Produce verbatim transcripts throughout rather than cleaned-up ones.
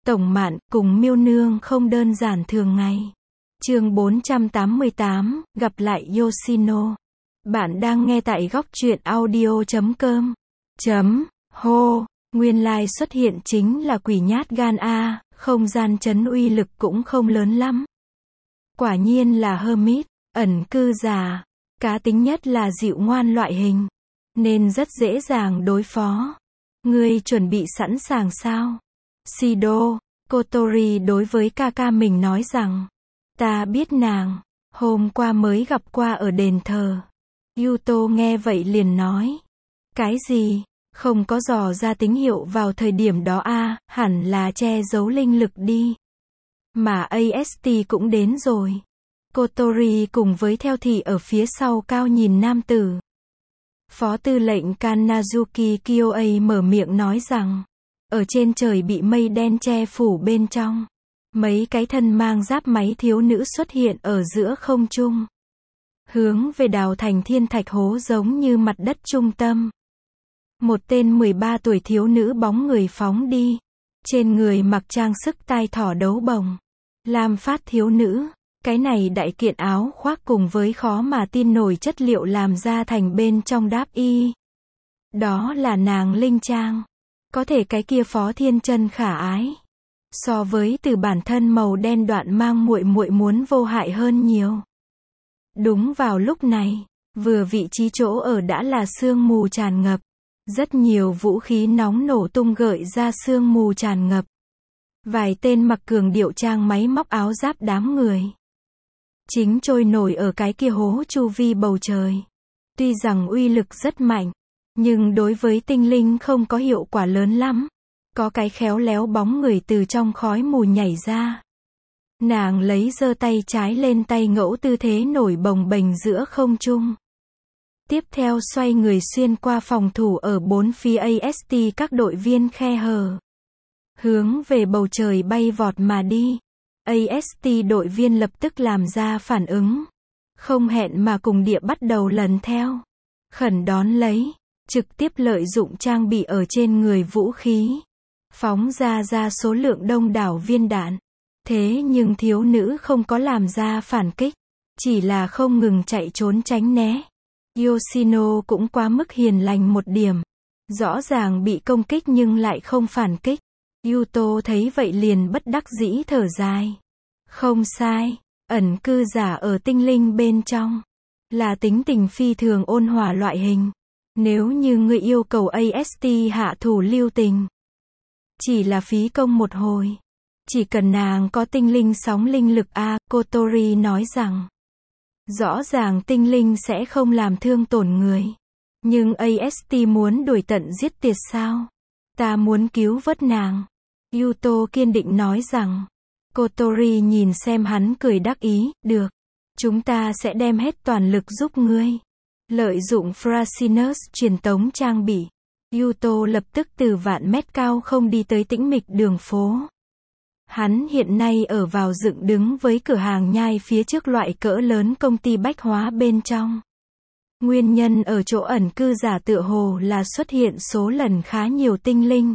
Tổng Mạn, cùng Miêu Nương không đơn giản thường ngày. Chương bốn trăm tám mươi tám, gặp lại Yoshino. Bạn đang nghe tại góc truyện audio chấm com. Chấm, hô, nguyên lai xuất hiện chính là quỷ nhát gan a, không gian chấn uy lực cũng không lớn lắm. Quả nhiên là Hermit, ẩn cư giả, cá tính nhất là dịu ngoan loại hình, nên rất dễ dàng đối phó. Ngươi chuẩn bị sẵn sàng sao? Shido, Kotori đối với ca ca mình nói rằng, ta biết nàng, hôm qua mới gặp qua ở đền thờ. Yuto nghe vậy liền nói, cái gì, không có dò ra tín hiệu vào thời điểm đó a, à, hẳn là che giấu linh lực đi. Mà a ét tê cũng đến rồi. Kotori cùng với theo thị ở phía sau cao nhìn nam tử. Phó tư lệnh Kanazuki Kyoa mở miệng nói rằng, ở trên trời bị mây đen che phủ bên trong. Mấy cái thân mang giáp máy thiếu nữ xuất hiện ở giữa không trung. Hướng về đào thành thiên thạch hố giống như mặt đất trung tâm. Một tên mười ba tuổi thiếu nữ bóng người phóng đi. Trên người mặc trang sức tai thỏ đấu bồng. Lam phát thiếu nữ. Cái này đại kiện áo khoác cùng với khó mà tin nổi chất liệu làm ra thành bên trong đáp y. Đó là nàng Linh Trang. Có thể cái kia Phó Thiên Chân khả ái. So với từ bản thân màu đen đoạn mang muội muội muốn vô hại hơn nhiều. Đúng vào lúc này, vừa vị trí chỗ ở đã là sương mù tràn ngập. Rất nhiều vũ khí nóng nổ tung gợi ra sương mù tràn ngập. Vài tên mặc cường điệu trang máy móc áo giáp đám người. Chính trôi nổi ở cái kia hố chu vi bầu trời. Tuy rằng uy lực rất mạnh, nhưng đối với tinh linh không có hiệu quả lớn lắm. Có cái khéo léo bóng người từ trong khói mù nhảy ra. Nàng lấy giơ tay trái lên tay ngẫu tư thế nổi bồng bềnh giữa không trung. Tiếp theo xoay người xuyên qua phòng thủ ở bốn phía a ét tê các đội viên khe hở. Hướng về bầu trời bay vọt mà đi. a ét tê đội viên lập tức làm ra phản ứng. Không hẹn mà cùng địa bắt đầu lần theo. Khẩn đón lấy. Trực tiếp lợi dụng trang bị ở trên người vũ khí. Phóng ra ra số lượng đông đảo viên đạn. Thế nhưng thiếu nữ không có làm ra phản kích. Chỉ là không ngừng chạy trốn tránh né. Yoshino cũng quá mức hiền lành một điểm. Rõ ràng bị công kích nhưng lại không phản kích. Yuto thấy vậy liền bất đắc dĩ thở dài. Không sai, ẩn cư giả ở tinh linh bên trong. Là tính tình phi thường ôn hòa loại hình. Nếu như người yêu cầu a ét tê hạ thủ lưu tình. Chỉ là phí công một hồi. Chỉ cần nàng có tinh linh sóng linh lực a, Kotori nói rằng. Rõ ràng tinh linh sẽ không làm thương tổn người. Nhưng a ét tê muốn đuổi tận giết tiệt sao? Ta muốn cứu vớt nàng. Yuto kiên định nói rằng. Kotori nhìn xem hắn cười đắc ý, được. Chúng ta sẽ đem hết toàn lực giúp ngươi. Lợi dụng Frasinus truyền tống trang bị. Yuto lập tức từ vạn mét cao không đi tới tĩnh mịch đường phố. Hắn hiện nay ở vào dựng đứng với cửa hàng nhai phía trước loại cỡ lớn công ty bách hóa bên trong. Nguyên nhân ở chỗ ẩn cư giả tựa hồ là xuất hiện số lần khá nhiều tinh linh.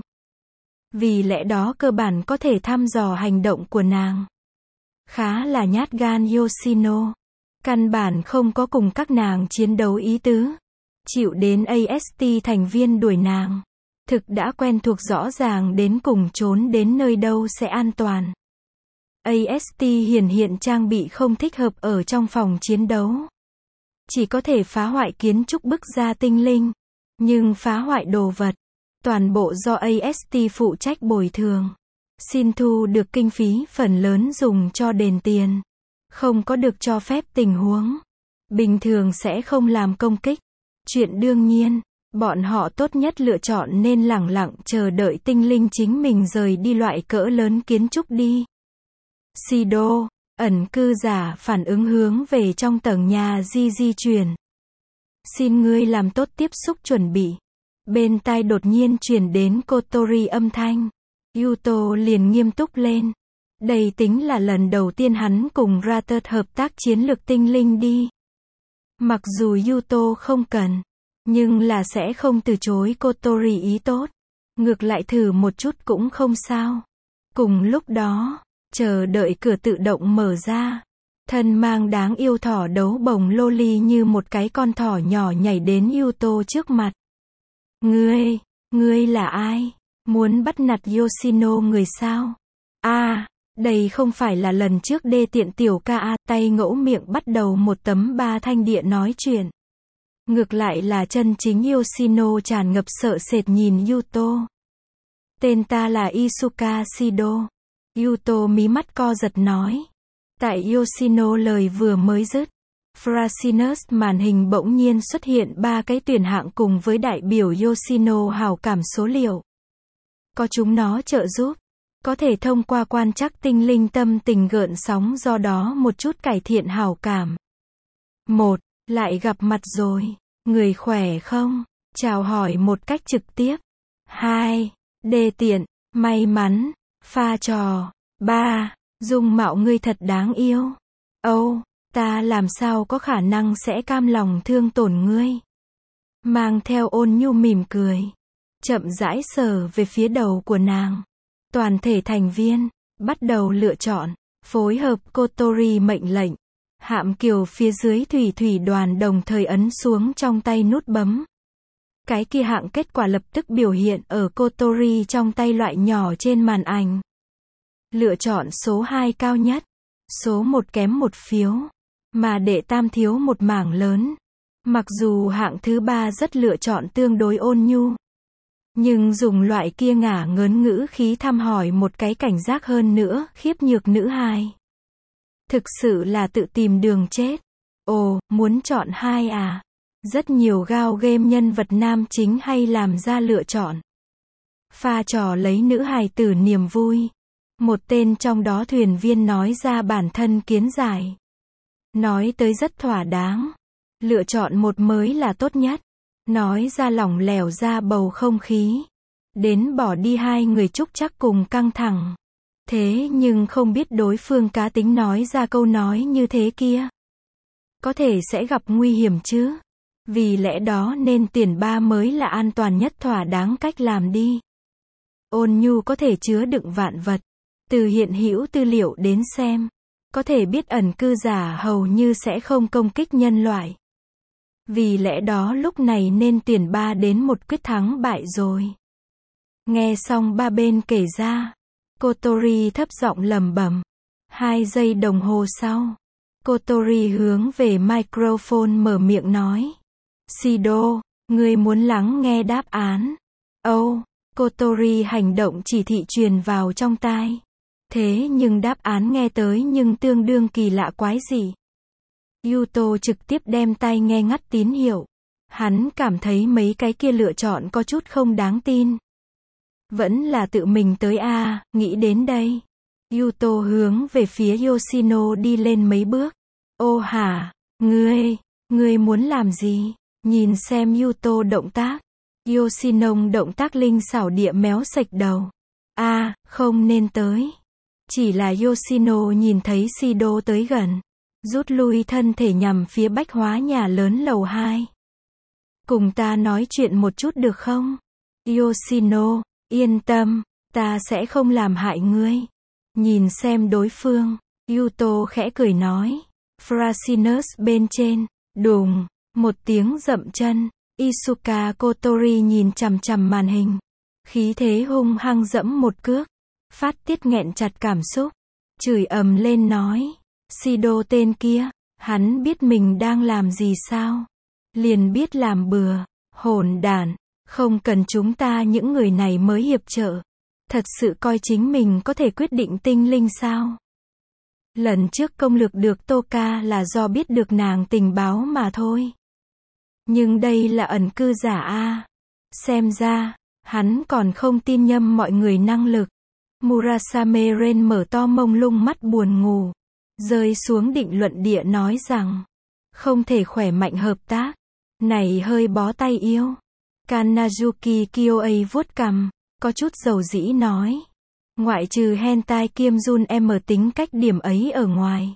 Vì lẽ đó cơ bản có thể thăm dò hành động của nàng. Khá là nhát gan Yoshino. Căn bản không có cùng các nàng chiến đấu ý tứ. Chịu đến a ét tê thành viên đuổi nàng. Thực đã quen thuộc rõ ràng đến cùng trốn đến nơi đâu sẽ an toàn. a ét tê hiển hiện trang bị không thích hợp ở trong phòng chiến đấu. Chỉ có thể phá hoại kiến trúc bức ra tinh linh. Nhưng phá hoại đồ vật. Toàn bộ do a ét tê phụ trách bồi thường. Xin thu được kinh phí phần lớn dùng cho đền tiền. Không có được cho phép tình huống. Bình thường sẽ không làm công kích. Chuyện đương nhiên. Bọn họ tốt nhất lựa chọn nên lẳng lặng chờ đợi tinh linh chính mình rời đi loại cỡ lớn kiến trúc đi. Shido, ẩn cư giả phản ứng hướng về trong tầng nhà di di chuyển. Xin ngươi làm tốt tiếp xúc chuẩn bị. Bên tai đột nhiên truyền đến Kotori âm thanh. Yuto liền nghiêm túc lên. Đây tính là lần đầu tiên hắn cùng Rattert hợp tác chiến lược tinh linh đi. Mặc dù Yuto không cần. Nhưng là sẽ không từ chối Kotori ý tốt. Ngược lại thử một chút cũng không sao. Cùng lúc đó, chờ đợi cửa tự động mở ra. Thân mang đáng yêu thỏ đấu bồng loli như một cái con thỏ nhỏ nhảy đến Yuto trước mặt. Ngươi, ngươi là ai? Muốn bắt nạt Yoshino người sao? À, đây không phải là lần trước đê tiện tiểu ca a, tay ngẫu miệng bắt đầu một tấm ba thanh địa nói chuyện. Ngược lại là chân chính Yoshino tràn ngập sợ sệt nhìn Yuto. Tên ta là Isuka Shido. Yuto mí mắt co giật nói. Tại Yoshino lời vừa mới dứt, Frachinus màn hình bỗng nhiên xuất hiện ba cái tuyển hạng cùng với đại biểu Yoshino hào cảm số liệu. Có chúng nó trợ giúp, có thể thông qua quan trắc tinh linh tâm tình gợn sóng do đó một chút cải thiện hào cảm. Một, lại gặp mặt rồi, người khỏe không? Chào hỏi một cách trực tiếp. Hai, đê tiện, may mắn, pha trò. Ba, dung mạo ngươi thật đáng yêu. Âu, ta làm sao có khả năng sẽ cam lòng thương tổn ngươi. Mang theo ôn nhu mỉm cười. Chậm rãi sờ về phía đầu của nàng. Toàn thể thành viên, bắt đầu lựa chọn, phối hợp Kotori mệnh lệnh. Hạm kiều phía dưới thủy thủy đoàn đồng thời ấn xuống trong tay nút bấm. Cái kia hạng kết quả lập tức biểu hiện ở Kotori trong tay loại nhỏ trên màn ảnh. Lựa chọn số hai cao nhất. Số một kém một phiếu. Mà đệ tam thiếu một mảng lớn. Mặc dù hạng thứ ba rất lựa chọn tương đối ôn nhu. Nhưng dùng loại kia ngả ngớn ngữ khí thăm hỏi một cái cảnh giác hơn nữa, khiếp nhược nữ hài. Thực sự là tự tìm đường chết. Ồ, muốn chọn hai à? Rất nhiều gao game nhân vật nam chính hay làm ra lựa chọn. Pha trò lấy nữ hài tử niềm vui. Một tên trong đó thuyền viên nói ra bản thân kiến giải. Nói tới rất thỏa đáng. Lựa chọn một mới là tốt nhất. Nói ra lỏng lẻo ra bầu không khí. Đến bỏ đi hai người trúc chắc cùng căng thẳng. Thế nhưng không biết đối phương cá tính nói ra câu nói như thế kia. Có thể sẽ gặp nguy hiểm chứ. Vì lẽ đó nên tiền ba mới là an toàn nhất thỏa đáng cách làm đi. Ôn nhu có thể chứa đựng vạn vật. Từ hiện hữu tư liệu đến xem. Có thể biết ẩn cư giả hầu như sẽ không công kích nhân loại. Vì lẽ đó lúc này nên tuyển ba đến một quyết thắng bại rồi. Nghe xong ba bên kể ra. Kotori thấp giọng lẩm bẩm. Hai giây đồng hồ sau. Kotori hướng về microphone mở miệng nói. Shido, ngươi muốn lắng nghe đáp án. Âu, Kotori hành động chỉ thị truyền vào trong tai. Thế nhưng đáp án nghe tới nhưng tương đương kỳ lạ quái dị. Yuto trực tiếp đem tai nghe ngắt tín hiệu. Hắn cảm thấy mấy cái kia lựa chọn có chút không đáng tin. Vẫn là tự mình tới a, à, nghĩ đến đây. Yuto hướng về phía Yoshino đi lên mấy bước. Ô hả, ngươi, ngươi muốn làm gì? Nhìn xem Yuto động tác. Yoshino động tác linh xảo địa méo sạch đầu. A, à, không nên tới. Chỉ là Yoshino nhìn thấy Shido tới gần. Rút lui thân thể nhằm phía bách hóa nhà lớn lầu hai. Cùng ta nói chuyện một chút được không? Yoshino, yên tâm, ta sẽ không làm hại ngươi. Nhìn xem đối phương, Yuto khẽ cười nói. Frachinus bên trên, đùng, một tiếng dậm chân. Isuka Kotori nhìn chằm chằm màn hình. Khí thế hung hăng dẫm một cước. Phát tiết nghẹn chặt cảm xúc. Chửi ầm lên nói. Shido tên kia, hắn biết mình đang làm gì sao? Liền biết làm bừa, hỗn đản, không cần chúng ta những người này mới hiệp trợ. Thật sự coi chính mình có thể quyết định tinh linh sao? Lần trước công lược được Toka là do biết được nàng tình báo mà thôi. Nhưng đây là ẩn cư giả a. Xem ra, hắn còn không tin nhầm mọi người năng lực. Murasame Ren mở to mông lung mắt buồn ngủ. Rơi xuống định luận địa nói rằng. Không thể khỏe mạnh hợp tác. Này hơi bó tay yêu. Kanazuki Kyoei vuốt cằm. Có chút dầu dĩ nói. Ngoại trừ hentai kiêm Jun em ở tính cách điểm ấy ở ngoài.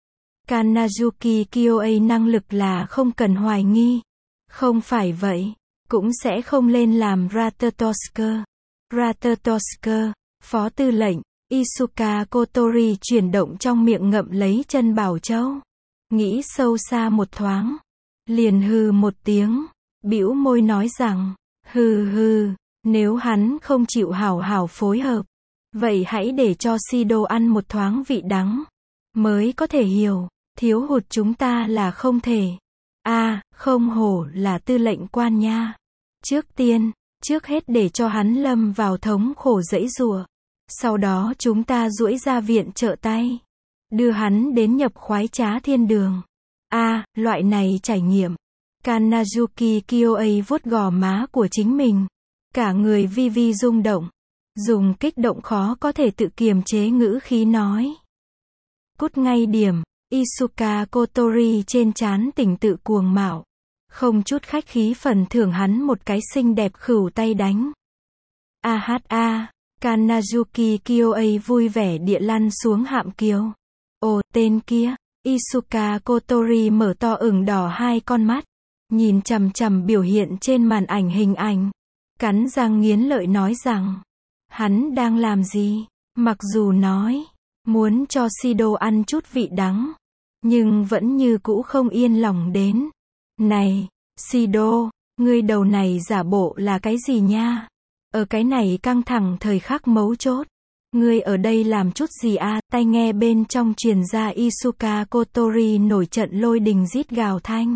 Kanazuki Kyoei năng lực là không cần hoài nghi. Không phải vậy, cũng sẽ không lên làm Ratatosker. Ratatosker, phó tư lệnh, Isuka Kotori chuyển động trong miệng ngậm lấy chân bảo châu. Nghĩ sâu xa một thoáng. Liền hừ một tiếng. Bĩu môi nói rằng, hừ hừ, nếu hắn không chịu hảo hảo phối hợp. Vậy hãy để cho Shido ăn một thoáng vị đắng. Mới có thể hiểu, thiếu hụt chúng ta là không thể. A, à, không hổ là tư lệnh quan nha. Trước tiên, trước hết để cho hắn lâm vào thống khổ giãy giụa. Sau đó chúng ta duỗi ra viện trợ tay. Đưa hắn đến nhập khoái trá thiên đường. A, à, loại này trải nghiệm. Kanazuki Kyoei vuốt gò má của chính mình. Cả người vi vi rung động. Dùng kích động khó có thể tự kiềm chế ngữ khí nói. Cút ngay điểm. Isuka Kotori trên trán tỉnh tự cuồng mạo. Không chút khách khí phần thưởng hắn một cái xinh đẹp khửu tay đánh. A hát a. Kanazuki Kyoei vui vẻ địa lăn xuống hạm kiều. Ồ, tên kia. Isuka Kotori mở to ửng đỏ hai con mắt. Nhìn chằm chằm biểu hiện trên màn ảnh hình ảnh. Cắn răng nghiến lợi nói rằng. Hắn đang làm gì? Mặc dù nói. Muốn cho Shido ăn chút vị đắng. Nhưng vẫn như cũ không yên lòng đến. Này, Shido, ngươi đầu này giả bộ là cái gì nha? Ở cái này căng thẳng thời khắc mấu chốt. Ngươi ở đây làm chút gì à? Tai nghe bên trong truyền ra Isuka Kotori nổi trận lôi đình rít gào thanh.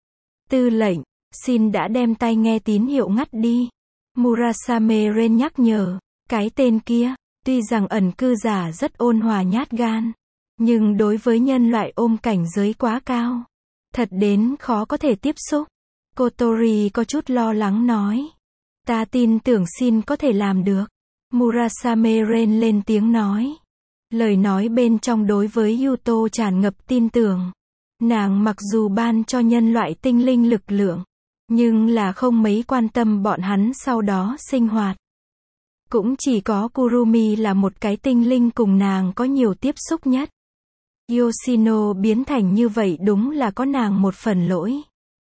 Tư lệnh, xin đã đem tai nghe tín hiệu ngắt đi. Murasame Ren nhắc nhở. Cái tên kia, tuy rằng ẩn cư giả rất ôn hòa nhát gan. Nhưng đối với nhân loại ôm cảnh giới quá cao. Thật đến khó có thể tiếp xúc. Kotori có chút lo lắng nói. Ta tin tưởng xin có thể làm được. Murasame Ren lên tiếng nói. Lời nói bên trong đối với Yuto tràn ngập tin tưởng. Nàng mặc dù ban cho nhân loại tinh linh lực lượng. Nhưng là không mấy quan tâm bọn hắn sau đó sinh hoạt. Cũng chỉ có Kurumi là một cái tinh linh cùng nàng có nhiều tiếp xúc nhất. Yoshino biến thành như vậy đúng là có nàng một phần lỗi.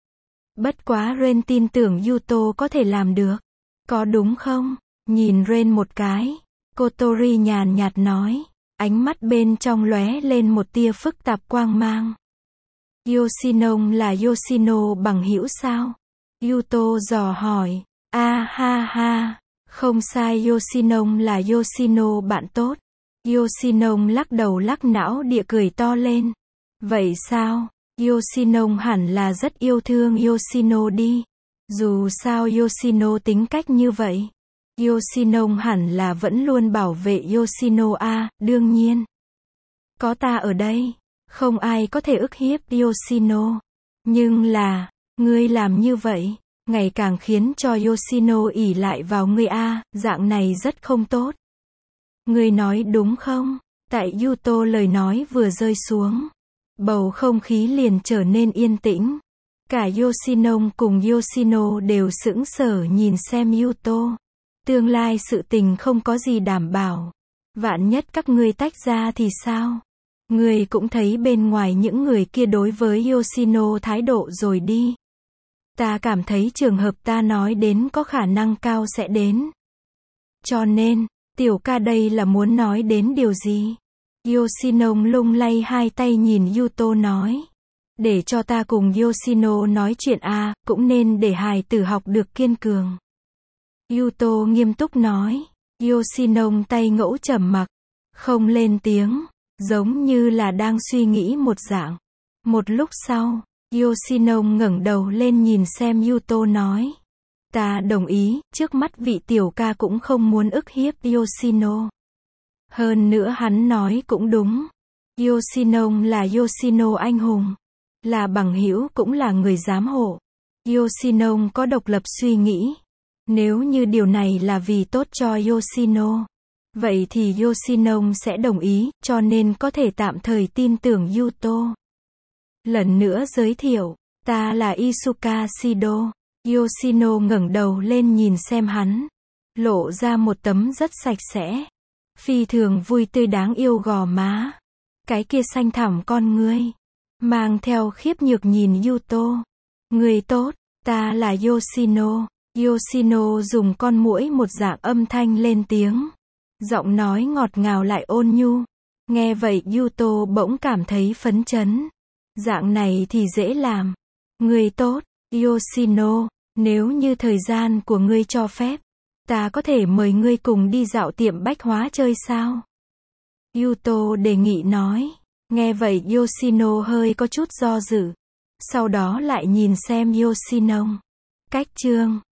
Bất quá Ren tin tưởng Yuto có thể làm được. Có đúng không? Nhìn Ren một cái. Kotori nhàn nhạt nói. Ánh mắt bên trong lóe lên một tia phức tạp quang mang. Yoshino là Yoshino bằng hữu sao? Yuto dò hỏi. A à, ha ha. Không sai, Yoshino là Yoshino bạn tốt. Yoshino lắc đầu lắc não địa cười to lên. Vậy sao? Yoshino hẳn là rất yêu thương Yoshino đi. Dù sao Yoshino tính cách như vậy. Yoshino hẳn là vẫn luôn bảo vệ Yoshino a, đương nhiên. Có ta ở đây, không ai có thể ức hiếp Yoshino. Nhưng là, ngươi làm như vậy, ngày càng khiến cho Yoshino ỷ lại vào ngươi a, dạng này rất không tốt. Ngươi nói đúng không? Tại Yuto lời nói vừa rơi xuống. Bầu không khí liền trở nên yên tĩnh. Cả Yoshino cùng Yoshino đều sững sờ nhìn xem Yuto. Tương lai sự tình không có gì đảm bảo. Vạn nhất các ngươi tách ra thì sao? Ngươi cũng thấy bên ngoài những người kia đối với Yoshino thái độ rồi đi. Ta cảm thấy trường hợp ta nói đến có khả năng cao sẽ đến. Cho nên, tiểu ca đây là muốn nói đến điều gì? Yoshino lung lay hai tay nhìn Yuto nói. Để cho ta cùng Yoshino nói chuyện a, à, cũng nên để hài tử học được kiên cường. Yuto nghiêm túc nói. Yoshino tay ngẫu trầm mặc, không lên tiếng, giống như là đang suy nghĩ một dạng. Một lúc sau, Yoshino ngẩng đầu lên nhìn xem Yuto nói. Ta đồng ý, trước mắt vị tiểu ca cũng không muốn ức hiếp Yoshino. Hơn nữa hắn nói cũng đúng. Yoshino là Yoshino anh hùng. Là bằng hữu cũng là người giám hộ. Yoshino có độc lập suy nghĩ. Nếu như điều này là vì tốt cho Yoshino, vậy thì Yoshino sẽ đồng ý, cho nên có thể tạm thời tin tưởng Yuto. Lần nữa giới thiệu, ta là Isuka Shido. Yoshino ngẩng đầu lên nhìn xem hắn. Lộ ra một tấm rất sạch sẽ. Phi thường vui tươi đáng yêu gò má. Cái kia xanh thẳm con ngươi. Mang theo khiếp nhược nhìn Yuto. Người tốt, ta là Yoshino. Yoshino dùng con muỗi một dạng âm thanh lên tiếng. Giọng nói ngọt ngào lại ôn nhu. Nghe vậy Yuto bỗng cảm thấy phấn chấn. Dạng này thì dễ làm. Ngươi tốt, Yoshino, nếu như thời gian của ngươi cho phép, ta có thể mời ngươi cùng đi dạo tiệm bách hóa chơi sao? Yuto đề nghị nói. Nghe vậy Yoshino hơi có chút do dự. Sau đó lại nhìn xem Yoshino. Cách chương